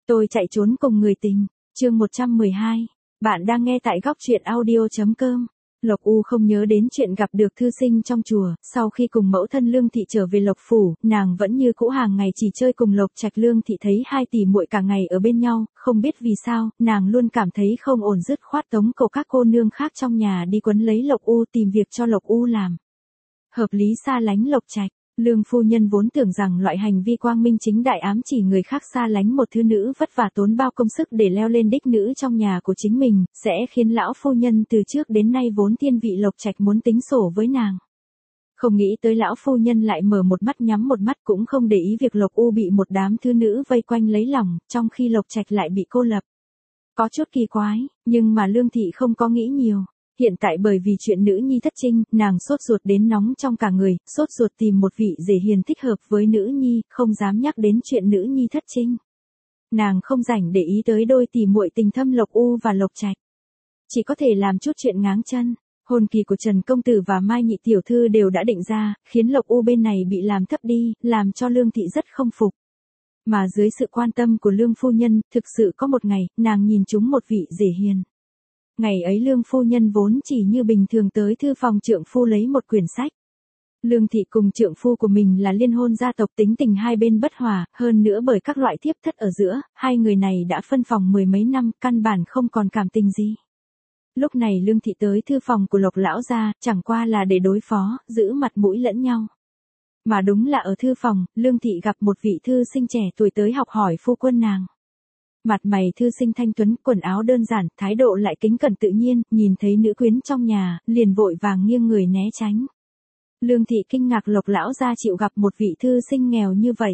Tôi chạy trốn cùng người tình, chương 112. Bạn đang nghe tại góc truyện audio.com. Lộc U không nhớ đến chuyện gặp được thư sinh trong chùa, sau khi cùng mẫu thân Lương Thị trở về Lộc Phủ, nàng vẫn như cũ hàng ngày chỉ chơi cùng Lộc Trạch. Lương Thị thấy hai tỷ muội cả ngày ở bên nhau, không biết vì sao, nàng luôn cảm thấy không ổn, dứt khoát tống cổ các cô nương khác trong nhà đi quấn lấy Lộc U tìm việc cho Lộc U làm. Hợp lý xa lánh Lộc Trạch. Lương phu nhân vốn tưởng rằng loại hành vi quang minh chính đại ám chỉ người khác xa lánh một thứ nữ vất vả tốn bao công sức để leo lên đích nữ trong nhà của chính mình, sẽ khiến lão phu nhân từ trước đến nay vốn thiên vị Lộc Trạch muốn tính sổ với nàng. Không nghĩ tới lão phu nhân lại mở một mắt nhắm một mắt, cũng không để ý việc Lộc U bị một đám thư nữ vây quanh lấy lòng, trong khi Lộc Trạch lại bị cô lập. Có chút kỳ quái, nhưng mà Lương Thị không có nghĩ nhiều. Hiện tại bởi vì chuyện nữ nhi thất trinh, nàng sốt ruột đến nóng trong cả người, sốt ruột tìm một vị rể hiền thích hợp với nữ nhi, không dám nhắc đến chuyện nữ nhi thất trinh. Nàng không rảnh để ý tới đôi tỷ muội tình thâm Lộc U và Lộc Trạch. Chỉ có thể làm chút chuyện ngáng chân. Hôn kỳ của Trần Công Tử và Mai Nhị Tiểu Thư đều đã định ra, khiến Lộc U bên này bị làm thấp đi, làm cho Lương Thị rất không phục. Mà dưới sự quan tâm của Lương phu nhân, thực sự có một ngày, nàng nhìn trúng một vị rể hiền. Ngày ấy Lương phu nhân vốn chỉ như bình thường tới thư phòng trượng phu lấy một quyển sách. Lương Thị cùng trượng phu của mình là liên hôn gia tộc, tính tình hai bên bất hòa, hơn nữa bởi các loại thiếp thất ở giữa, hai người này đã phân phòng mười mấy năm, căn bản không còn cảm tình gì. Lúc này Lương Thị tới thư phòng của Lộc lão gia, chẳng qua là để đối phó, giữ mặt mũi lẫn nhau. Mà đúng là ở thư phòng, Lương Thị gặp một vị thư sinh trẻ tuổi tới học hỏi phu quân nàng. Mặt mày thư sinh thanh tuấn, quần áo đơn giản, thái độ lại kính cẩn tự nhiên, nhìn thấy nữ quyến trong nhà, liền vội vàng nghiêng người né tránh. Lương Thị kinh ngạc Lộc lão gia chịu gặp một vị thư sinh nghèo như vậy.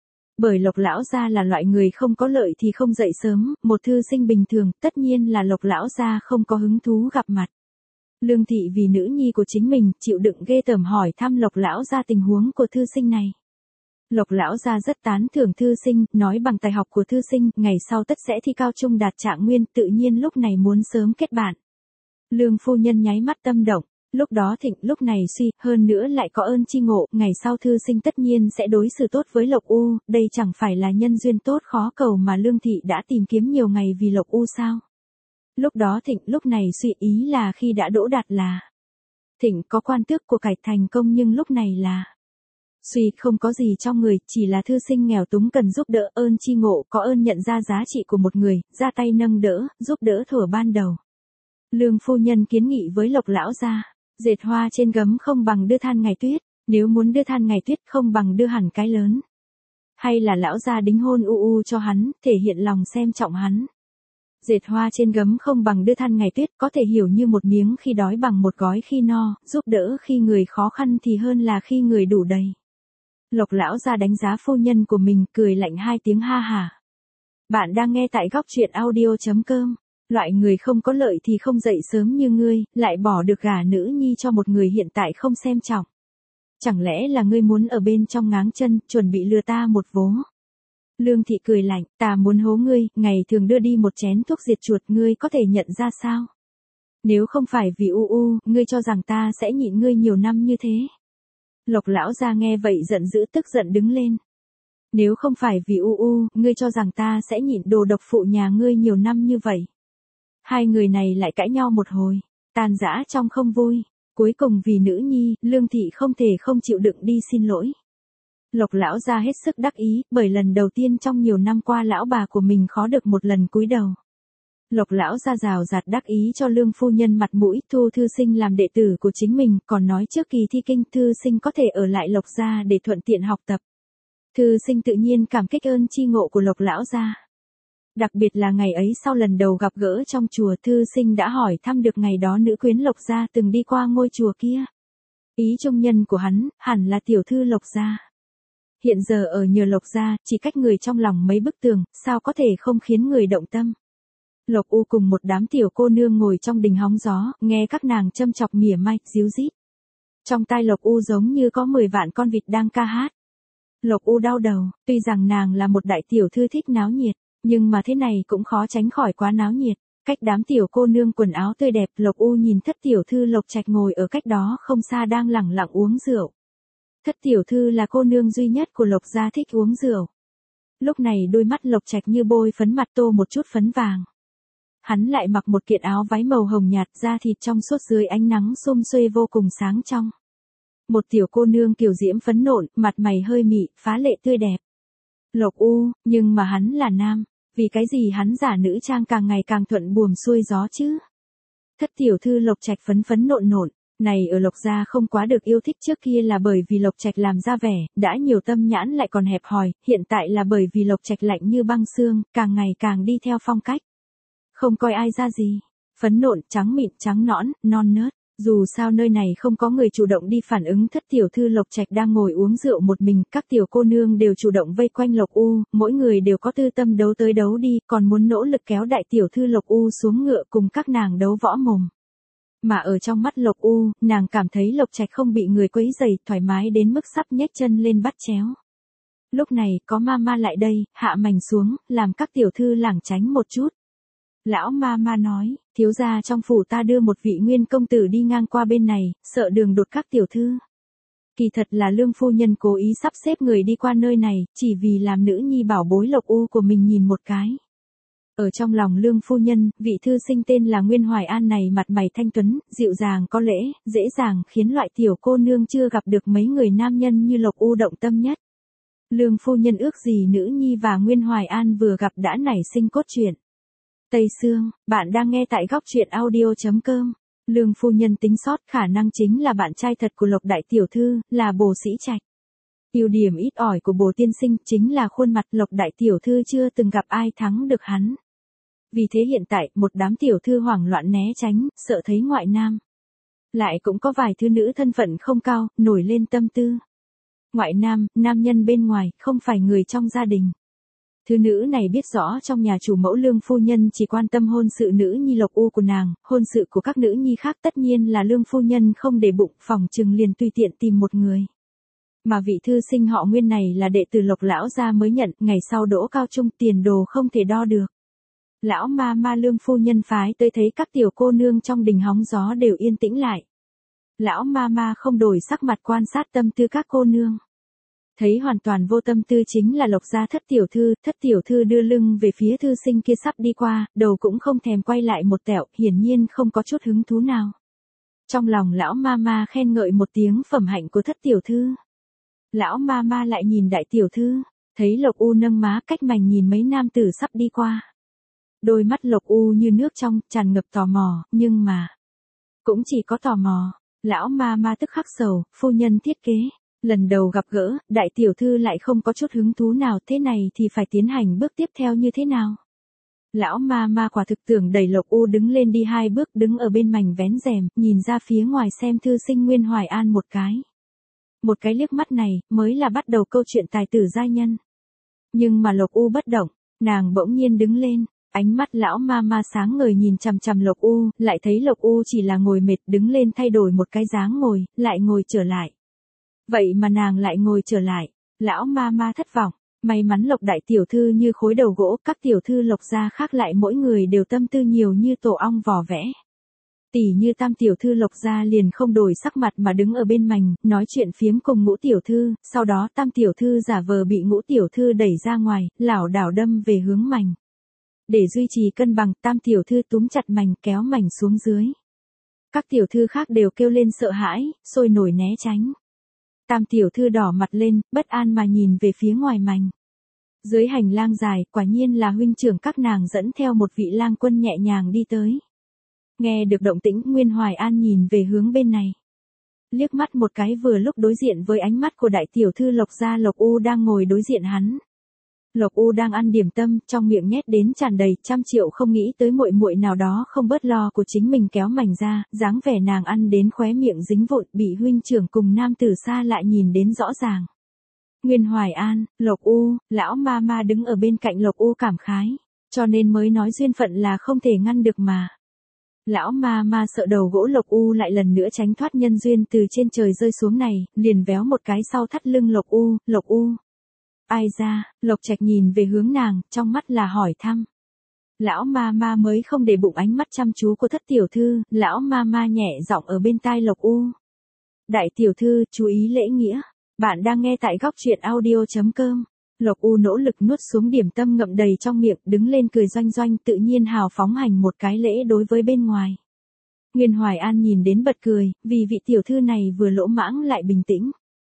Bởi Lộc lão gia là loại người không có lợi thì không dậy sớm, một thư sinh bình thường, tất nhiên là Lộc lão gia không có hứng thú gặp mặt. Lương Thị vì nữ nhi của chính mình, chịu đựng ghê tởm hỏi thăm Lộc lão gia tình huống của thư sinh này. Lộc lão gia rất tán thưởng thư sinh, nói bằng tài học của thư sinh, ngày sau tất sẽ thi cao trung đạt trạng nguyên, tự nhiên lúc này muốn sớm kết bạn. Lương phu nhân nháy mắt tâm động, lúc đó thịnh, lúc này suy, hơn nữa lại có ơn chi ngộ, ngày sau thư sinh tất nhiên sẽ đối xử tốt với Lộc U, đây chẳng phải là nhân duyên tốt khó cầu mà Lương Thị đã tìm kiếm nhiều ngày vì Lộc U sao? Lúc đó thịnh, lúc này suy, ý là khi đã đỗ đạt là. Thịnh có quan tước của cải thành công, nhưng lúc này là suy, không có gì trong người, chỉ là thư sinh nghèo túng cần giúp đỡ, ơn chi ngộ, có ơn nhận ra giá trị của một người, ra tay nâng đỡ, giúp đỡ thuở ban đầu. Lương phu nhân kiến nghị với Lộc lão gia, dệt hoa trên gấm không bằng đưa than ngày tuyết, nếu muốn đưa than ngày tuyết không bằng đưa hẳn cái lớn. Hay là lão gia đính hôn U cho hắn, thể hiện lòng xem trọng hắn. Dệt hoa trên gấm không bằng đưa than ngày tuyết, có thể hiểu như một miếng khi đói bằng một gói khi no, giúp đỡ khi người khó khăn thì hơn là khi người đủ đầy. Lộc lão gia đánh giá phu nhân của mình, cười lạnh hai tiếng ha hả. Bạn đang nghe tại góc truyện audio.com. Loại người không có lợi thì không dậy sớm như ngươi, lại bỏ được gả nữ nhi cho một người hiện tại không xem trọng. Chẳng lẽ là ngươi muốn ở bên trong ngáng chân, chuẩn bị lừa ta một vố? Lương Thị cười lạnh, ta muốn hố ngươi, ngày thường đưa đi một chén thuốc diệt chuột, ngươi có thể nhận ra sao? Nếu không phải vì ngươi cho rằng ta sẽ nhịn ngươi nhiều năm như thế? Lộc lão gia nghe vậy giận dữ, tức giận đứng lên. Nếu không phải vì ngươi cho rằng ta sẽ nhịn đồ độc phụ nhà ngươi nhiều năm như vậy? Hai người này lại cãi nhau một hồi, tan rã trong không vui. Cuối cùng vì nữ nhi, Lương Thị không thể không chịu đựng đi xin lỗi. Lộc lão gia hết sức đắc ý, bởi lần đầu tiên trong nhiều năm qua lão bà của mình khó được một lần cúi đầu. Lộc lão gia rào rạt đắc ý cho Lương phu nhân mặt mũi, thu thư sinh làm đệ tử của chính mình, còn nói trước kỳ thi kinh thư sinh có thể ở lại Lộc gia để thuận tiện học tập. Thư sinh tự nhiên cảm kích ơn chi ngộ của Lộc lão gia. Đặc biệt là ngày ấy sau lần đầu gặp gỡ trong chùa, thư sinh đã hỏi thăm được ngày đó nữ quyến Lộc gia từng đi qua ngôi chùa kia. Ý trung nhân của hắn, hẳn là tiểu thư Lộc gia. Hiện giờ ở nhờ Lộc gia, chỉ cách người trong lòng mấy bức tường, sao có thể không khiến người động tâm. Lộc U cùng một đám tiểu cô nương ngồi trong đình hóng gió, nghe các nàng châm chọc mỉa mai, díu dít. Trong tai Lộc U giống như có 10 vạn con vịt đang ca hát. Lộc U đau đầu, tuy rằng nàng là một đại tiểu thư thích náo nhiệt, nhưng mà thế này cũng khó tránh khỏi quá náo nhiệt. Cách đám tiểu cô nương quần áo tươi đẹp, Lộc U nhìn thất tiểu thư Lộc Trạch ngồi ở cách đó không xa đang lẳng lặng uống rượu. Thất tiểu thư là cô nương duy nhất của Lộc gia thích uống rượu. Lúc này đôi mắt Lộc Trạch như bôi phấn mặt tô một chút phấn vàng. Hắn lại mặc một kiện áo váy màu hồng nhạt, da thịt trong suốt dưới ánh nắng xum xuê vô cùng sáng trong. Một tiểu cô nương kiều diễm phấn nộn, mặt mày hơi mị, phá lệ tươi đẹp. Lộc U, nhưng mà hắn là nam, vì cái gì hắn giả nữ trang càng ngày càng thuận buồm xuôi gió chứ? Thất tiểu thư Lộc Trạch phấn phấn nộn nộn, này ở Lộc gia không quá được yêu thích, trước kia là bởi vì Lộc Trạch làm ra vẻ, đã nhiều tâm nhãn lại còn hẹp hòi, hiện tại là bởi vì Lộc Trạch lạnh như băng xương, càng ngày càng đi theo phong cách. Không coi ai ra gì, phấn nộn, trắng mịn, trắng nõn, non nớt. Dù sao nơi này không có người chủ động đi phản ứng, thất tiểu thư Lộc Trạch đang ngồi uống rượu một mình, các tiểu cô nương đều chủ động vây quanh Lộc U, mỗi người đều có tư tâm đấu tới đấu đi, còn muốn nỗ lực kéo đại tiểu thư Lộc U xuống ngựa cùng các nàng đấu võ mồm. Mà ở trong mắt Lộc U, nàng cảm thấy Lộc Trạch không bị người quấy rầy, thoải mái đến mức sắp nhếch chân lên bắt chéo. Lúc này, có mama lại đây, hạ mảnh xuống, làm các tiểu thư lảng tránh một chút. Lão mama nói, thiếu gia trong phủ ta đưa một vị nguyên công tử đi ngang qua bên này, sợ đường đột các tiểu thư. Kỳ thật là Lương phu nhân cố ý sắp xếp người đi qua nơi này, chỉ vì làm nữ nhi bảo bối Lộc U của mình nhìn một cái. Ở trong lòng Lương phu nhân, vị thư sinh tên là Nguyên Hoài An này mặt mày thanh tuấn, dịu dàng có lễ, dễ dàng khiến loại tiểu cô nương chưa gặp được mấy người nam nhân như Lộc U động tâm nhất. Lương phu nhân ước gì nữ nhi và Nguyên Hoài An vừa gặp đã nảy sinh cốt truyện. Tây Sương, bạn đang nghe tại góc truyện audio.com. Lương phu nhân tính sót khả năng chính là bạn trai thật của Lộc đại tiểu thư, là Bồ Sĩ Trạch. Ưu điểm ít ỏi của Bồ tiên sinh chính là khuôn mặt, Lộc đại tiểu thư chưa từng gặp ai thắng được hắn. Vì thế hiện tại, một đám tiểu thư hoảng loạn né tránh, sợ thấy ngoại nam. Lại cũng có vài thư nữ thân phận không cao, nổi lên tâm tư. Ngoại nam, nam nhân bên ngoài, không phải người trong gia đình. Thư nữ này biết rõ trong nhà chủ mẫu Lương phu nhân chỉ quan tâm hôn sự nữ nhi Lộc U của nàng, hôn sự của các nữ nhi khác tất nhiên là Lương phu nhân không để bụng, phỏng chừng liền tùy tiện tìm một người. Mà vị thư sinh họ Nguyên này là đệ tử Lộc lão gia mới nhận, ngày sau đỗ cao trung, tiền đồ không thể đo được. Lão ma Lương phu nhân phái tới thấy các tiểu cô nương trong đình hóng gió đều yên tĩnh lại. Lão ma không đổi sắc mặt quan sát tâm tư các cô nương. Thấy hoàn toàn vô tâm tư chính là Lộc gia thất tiểu thư đưa lưng về phía thư sinh kia sắp đi qua, đầu cũng không thèm quay lại một tẹo, hiển nhiên không có chút hứng thú nào. Trong lòng lão ma khen ngợi một tiếng phẩm hạnh của thất tiểu thư. Lão ma lại nhìn đại tiểu thư, thấy Lộc U nâng má cách mảnh nhìn mấy nam tử sắp đi qua. Đôi mắt Lộc U như nước trong, tràn ngập tò mò, nhưng mà cũng chỉ có tò mò. Lão ma tức khắc sầu, phu nhân thiết kế. Lần đầu gặp gỡ, đại tiểu thư lại không có chút hứng thú nào, thế này thì phải tiến hành bước tiếp theo như thế nào? Lão ma quả thực tưởng đẩy Lộc U đứng lên đi 2 bước, đứng ở bên mảnh vén rèm, nhìn ra phía ngoài xem thư sinh Nguyên Hoài An một cái. Một cái liếc mắt này, mới là bắt đầu câu chuyện tài tử giai nhân. Nhưng mà Lộc U bất động, nàng bỗng nhiên đứng lên, ánh mắt lão ma sáng ngời nhìn chằm chằm Lộc U, lại thấy Lộc U chỉ là ngồi mệt, đứng lên thay đổi một cái dáng ngồi, lại ngồi trở lại. Vậy mà nàng lại ngồi trở lại, lão ma thất vọng, may mắn Lộc đại tiểu thư như khối đầu gỗ, các tiểu thư Lộc gia khác lại mỗi người đều tâm tư nhiều như tổ ong vò vẽ. Tỷ như tam tiểu thư Lộc gia liền không đổi sắc mặt mà đứng ở bên mành, nói chuyện phiếm cùng Ngũ tiểu thư, sau đó tam tiểu thư giả vờ bị Ngũ tiểu thư đẩy ra ngoài, lảo đảo đâm về hướng mành. Để duy trì cân bằng, tam tiểu thư túm chặt mành kéo mành xuống dưới. Các tiểu thư khác đều kêu lên sợ hãi, sôi nổi né tránh. Tam tiểu thư đỏ mặt lên, bất an mà nhìn về phía ngoài mành. Dưới hành lang dài, quả nhiên là huynh trưởng các nàng dẫn theo một vị lang quân nhẹ nhàng đi tới. Nghe được động tĩnh, Nguyên Hoài An nhìn về hướng bên này. Liếc mắt một cái vừa lúc đối diện với ánh mắt của đại tiểu thư Lộc gia, Lộc U đang ngồi đối diện hắn. Lộc U đang ăn điểm tâm, trong miệng nhét đến tràn đầy, 100 triệu không nghĩ tới muội muội nào đó không bớt lo của chính mình kéo mảnh ra, dáng vẻ nàng ăn đến khóe miệng dính vụn, bị huynh trưởng cùng nam tử xa lại nhìn đến rõ ràng. Nguyên Hoài An, Lộc U, lão ma đứng ở bên cạnh Lộc U cảm khái, cho nên mới nói duyên phận là không thể ngăn được mà. Lão ma sợ đầu gỗ Lộc U lại lần nữa tránh thoát nhân duyên từ trên trời rơi xuống này, liền véo một cái sau thắt lưng Lộc U. Ai ra, Lộc Trạch nhìn về hướng nàng, trong mắt là hỏi thăm. Lão ma mới không để bụng ánh mắt chăm chú của thất tiểu thư, lão ma nhẹ giọng ở bên tai Lộc U. Đại tiểu thư, chú ý lễ nghĩa, bạn đang nghe tại góc truyện audio.com. Lộc U nỗ lực nuốt xuống điểm tâm ngậm đầy trong miệng, đứng lên cười doanh doanh, tự nhiên hào phóng hành một cái lễ đối với bên ngoài. Nguyên Hoài An nhìn đến bật cười, vì vị tiểu thư này vừa lỗ mãng lại bình tĩnh.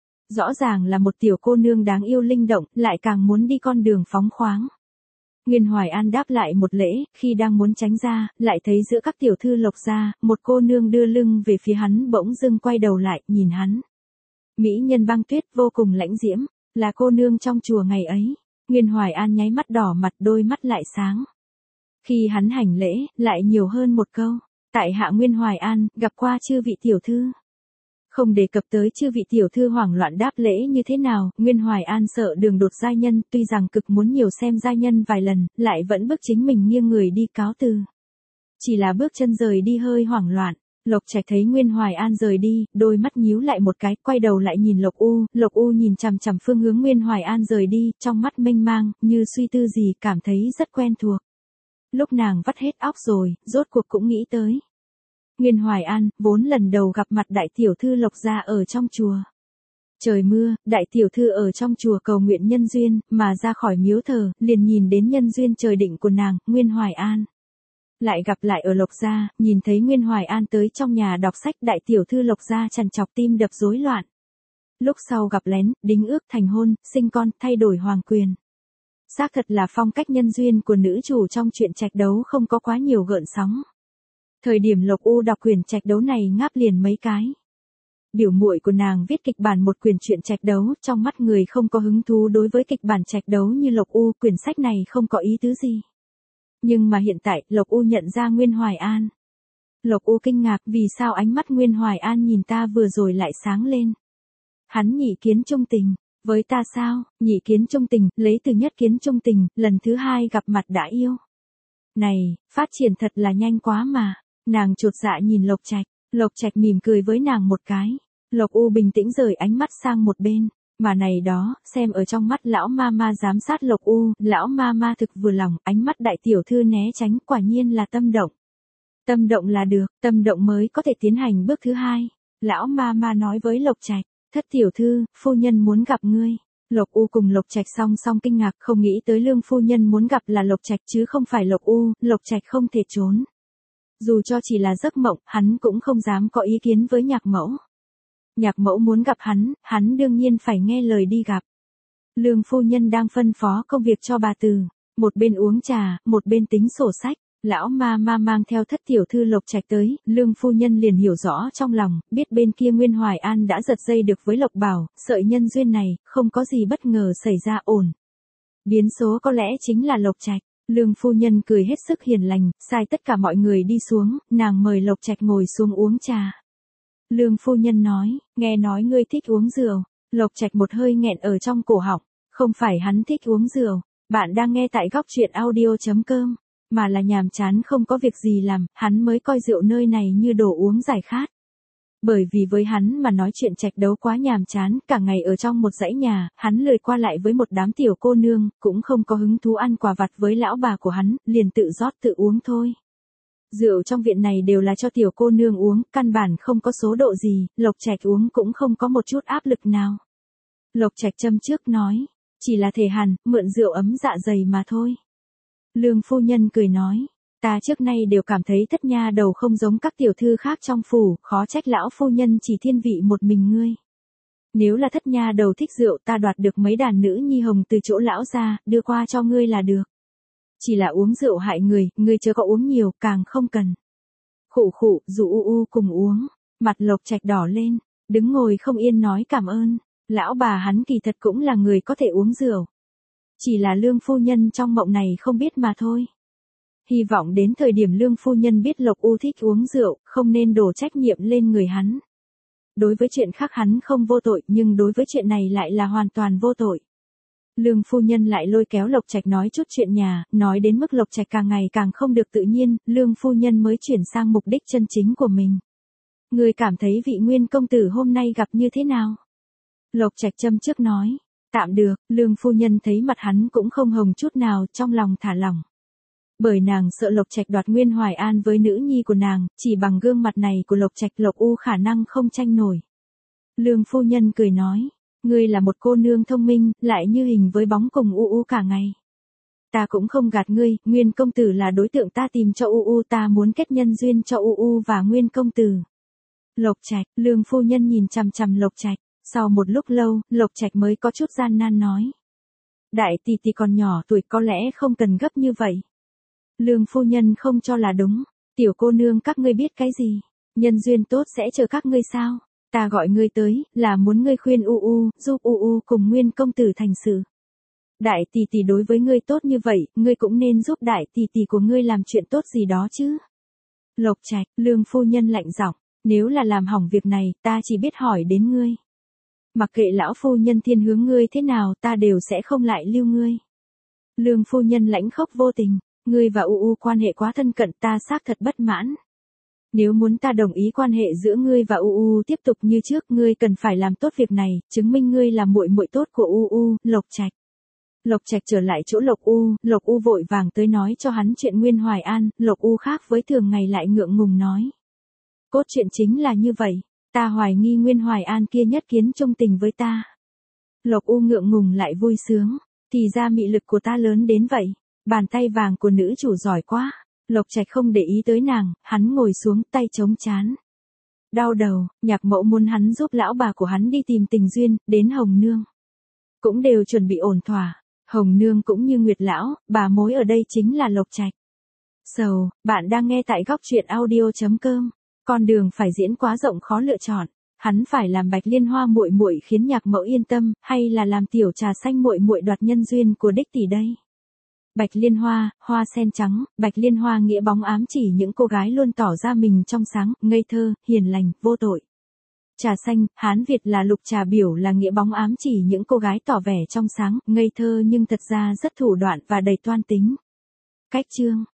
Rõ ràng là một tiểu cô nương đáng yêu linh động, lại càng muốn đi con đường phóng khoáng. Nguyên Hoài An đáp lại một lễ, khi đang muốn tránh ra, lại thấy giữa các tiểu thư Lộc gia, một cô nương đưa lưng về phía hắn bỗng dưng quay đầu lại, nhìn hắn. Mỹ nhân Băng Tuyết vô cùng lãnh diễm, là cô nương trong chùa ngày ấy. Nguyên Hoài An nháy mắt đỏ mặt, đôi mắt lại sáng. Khi hắn hành lễ, lại nhiều hơn một câu. Tại hạ Nguyên Hoài An, gặp qua chư vị tiểu thư. Không đề cập tới chư vị tiểu thư hoảng loạn đáp lễ như thế nào, Nguyên Hoài An sợ đường đột giai nhân, tuy rằng cực muốn nhiều xem giai nhân vài lần, lại vẫn bức chính mình nghiêng người đi cáo từ. Chỉ là bước chân rời đi hơi hoảng loạn. Lộc Trạch thấy Nguyên Hoài An rời đi, đôi mắt nhíu lại một cái, quay đầu lại nhìn Lộc U nhìn chằm chằm phương hướng Nguyên Hoài An rời đi, trong mắt mênh mang, như suy tư gì, cảm thấy rất quen thuộc. Lúc nàng vắt hết óc rồi, rốt cuộc cũng nghĩ tới. Nguyên Hoài An, vốn lần đầu gặp mặt đại tiểu thư Lộc gia ở trong chùa. Trời mưa, đại tiểu thư ở trong chùa cầu nguyện nhân duyên, mà ra khỏi miếu thờ, liền nhìn đến nhân duyên trời định của nàng, Nguyên Hoài An. Lại gặp lại ở Lộc gia, nhìn thấy Nguyên Hoài An tới trong nhà đọc sách, đại tiểu thư Lộc gia trằn trọc tim đập rối loạn. Lúc sau gặp lén, đính ước thành hôn, sinh con, thay đổi hoàng quyền. Xác thật là phong cách nhân duyên của nữ chủ trong chuyện trạch đấu không có quá nhiều gợn sóng. Thời điểm Lộc U đọc quyển trạch đấu này ngáp liền mấy cái. Biểu muội của nàng viết kịch bản một quyển truyện trạch đấu, trong mắt người không có hứng thú đối với kịch bản trạch đấu như Lộc U, quyển sách này không có ý tứ gì. Nhưng mà hiện tại, Lộc U nhận ra Nguyên Hoài An. Lộc U kinh ngạc, vì sao ánh mắt Nguyên Hoài An nhìn ta vừa rồi lại sáng lên. Hắn nhị kiến trung tình, với ta sao? Nhị kiến trung tình, lấy từ nhất kiến trung tình, lần thứ hai gặp mặt đã yêu. Này, phát triển thật là nhanh quá mà. Nàng chột dạ nhìn Lộc Trạch mỉm cười với nàng một cái. Lộc U bình tĩnh rời ánh mắt sang một bên. Mà này đó, xem ở trong mắt lão ma ma giám sát Lộc U, lão ma ma thực vừa lòng, ánh mắt đại tiểu thư né tránh, quả nhiên là tâm động. Tâm động là được, tâm động mới có thể tiến hành bước thứ hai. Lão ma ma nói với Lộc Trạch, thất tiểu thư, phu nhân muốn gặp ngươi. Lộc U cùng Lộc Trạch song song kinh ngạc, không nghĩ tới Lương phu nhân muốn gặp là Lộc Trạch chứ không phải Lộc U, Lộc Trạch không thể trốn. Dù cho chỉ là giấc mộng, hắn cũng không dám có ý kiến với nhạc mẫu. Nhạc mẫu muốn gặp hắn đương nhiên phải nghe lời đi gặp. Lương phu nhân đang phân phó công việc cho bà Từ, một bên uống trà, một bên tính sổ sách. Lão ma ma mang theo thất tiểu thư Lộc Trạch tới, Lương phu nhân liền hiểu rõ trong lòng, biết bên kia Nguyên Hoài An đã giật dây được với Lộc Bảo, sợi nhân duyên này, không có gì bất ngờ xảy ra ổn. Biến số có lẽ chính là Lộc Trạch. Lương phu nhân cười hết sức hiền lành, sai tất cả mọi người đi xuống, nàng mời Lộc Trạch ngồi xuống uống trà. Lương phu nhân nói, nghe nói ngươi thích uống rượu. Lộc Trạch một hơi nghẹn ở trong cổ họng, không phải hắn thích uống rượu, bạn đang nghe tại góc truyện audio.com, mà là nhàm chán không có việc gì làm, hắn mới coi rượu nơi này như đồ uống giải khát. Bởi vì với hắn mà nói chuyện trạch đấu quá nhàm chán, cả ngày ở trong một dãy nhà, hắn lười qua lại với một đám tiểu cô nương, cũng không có hứng thú ăn quà vặt với lão bà của hắn, liền tự rót tự uống thôi. Rượu trong viện này đều là cho tiểu cô nương uống, căn bản không có số độ gì, Lộc Trạch uống cũng không có một chút áp lực nào. Lộc Trạch châm trước nói, chỉ là thể hàn, mượn rượu ấm dạ dày mà thôi. Lương phu nhân cười nói, ta trước nay đều cảm thấy thất nha đầu không giống các tiểu thư khác trong phủ, khó trách lão phu nhân chỉ thiên vị một mình ngươi. Nếu là thất nha đầu thích rượu, ta đoạt được mấy đàn nữ nhi hồng từ chỗ lão ra, đưa qua cho ngươi là được. Chỉ là uống rượu hại người, ngươi chớ có uống nhiều, càng không cần. Khụ khụ, dụ cùng uống, mặt Lộc Trạch đỏ lên, đứng ngồi không yên nói cảm ơn, lão bà hắn kỳ thật cũng là người có thể uống rượu. Chỉ là Lương phu nhân trong mộng này không biết mà thôi. Hy vọng đến thời điểm Lương phu nhân biết Lộc U thích uống rượu, không nên đổ trách nhiệm lên người hắn. Đối với chuyện khác hắn không vô tội, nhưng đối với chuyện này lại là hoàn toàn vô tội. Lương phu nhân lại lôi kéo Lộc Trạch nói chút chuyện nhà, nói đến mức Lộc Trạch càng ngày càng không được tự nhiên, Lương phu nhân mới chuyển sang mục đích chân chính của mình. Người cảm thấy vị Nguyên công tử hôm nay gặp như thế nào? Lộc Trạch châm trước nói, tạm được, Lương phu nhân thấy mặt hắn cũng không hồng chút nào, trong lòng thả lỏng. Bởi nàng sợ Lộc Trạch đoạt Nguyên Hoài An với nữ nhi của nàng, chỉ bằng gương mặt này của Lộc Trạch Lộc U khả năng không tranh nổi. Lương phu nhân cười nói, Ngươi là một cô nương thông minh, lại như hình với bóng cùng U cả ngày. Ta cũng không gạt ngươi, Nguyên công tử là đối tượng ta tìm cho ta muốn kết nhân duyên cho và Nguyên công tử. Lộc Trạch, Lương phu nhân nhìn chằm chằm Lộc Trạch, sau một lúc lâu, Lộc Trạch mới có chút gian nan nói. Đại tỷ tỷ còn nhỏ tuổi có lẽ không cần gấp như vậy. Lương phu nhân không cho là đúng, tiểu cô nương các ngươi biết cái gì, nhân duyên tốt sẽ chờ các ngươi sao, ta gọi ngươi tới, là muốn ngươi khuyên giúp cùng Nguyên công tử thành sự. Đại tỷ tỷ đối với ngươi tốt như vậy, ngươi cũng nên giúp đại tỷ tỷ của ngươi làm chuyện tốt gì đó chứ. Lộc Trạch, Lương phu nhân lạnh giọng, nếu là làm hỏng việc này, ta chỉ biết hỏi đến ngươi. Mặc kệ lão phu nhân thiên hướng ngươi thế nào, ta đều sẽ không lại lưu ngươi. Lương phu nhân lãnh khốc vô tình, ngươi và quan hệ quá thân cận, ta xác thật bất mãn. Nếu muốn ta đồng ý quan hệ giữa ngươi và tiếp tục như trước, ngươi cần phải làm tốt việc này, chứng minh ngươi là muội muội tốt của Lộc Trạch. Lộc Trạch trở lại chỗ Lộc vội vàng tới nói cho hắn chuyện Nguyên Hoài An, Lộc khác với thường ngày lại ngượng ngùng nói. Cốt truyện chính là như vậy, ta hoài nghi Nguyên Hoài An kia nhất kiến trung tình với ta. Lộc ngượng ngùng lại vui sướng, thì ra mị lực của ta lớn đến vậy, bàn tay vàng của nữ chủ giỏi quá. Lộc Trạch không để ý tới nàng, hắn ngồi xuống tay chống chán. Đau đầu, nhạc mẫu muốn hắn giúp lão bà của hắn đi tìm tình duyên, đến Hồng Nương. Cũng đều chuẩn bị ổn thỏa, Hồng Nương cũng như Nguyệt Lão, bà mối ở đây chính là Lộc Trạch. Bạn đang nghe tại góc truyện audio.com. Con đường phải diễn quá rộng khó lựa chọn, hắn phải làm Bạch Liên Hoa muội muội khiến nhạc mẫu yên tâm, hay là làm tiểu trà xanh muội muội đoạt nhân duyên của đích tỷ đây? Bạch Liên Hoa, hoa sen trắng, Bạch Liên Hoa nghĩa bóng ám chỉ những cô gái luôn tỏ ra mình trong sáng, ngây thơ, hiền lành, vô tội. Trà xanh, Hán Việt là lục trà biểu là nghĩa bóng ám chỉ những cô gái tỏ vẻ trong sáng, ngây thơ nhưng thật ra rất thủ đoạn và đầy toan tính. Cách chương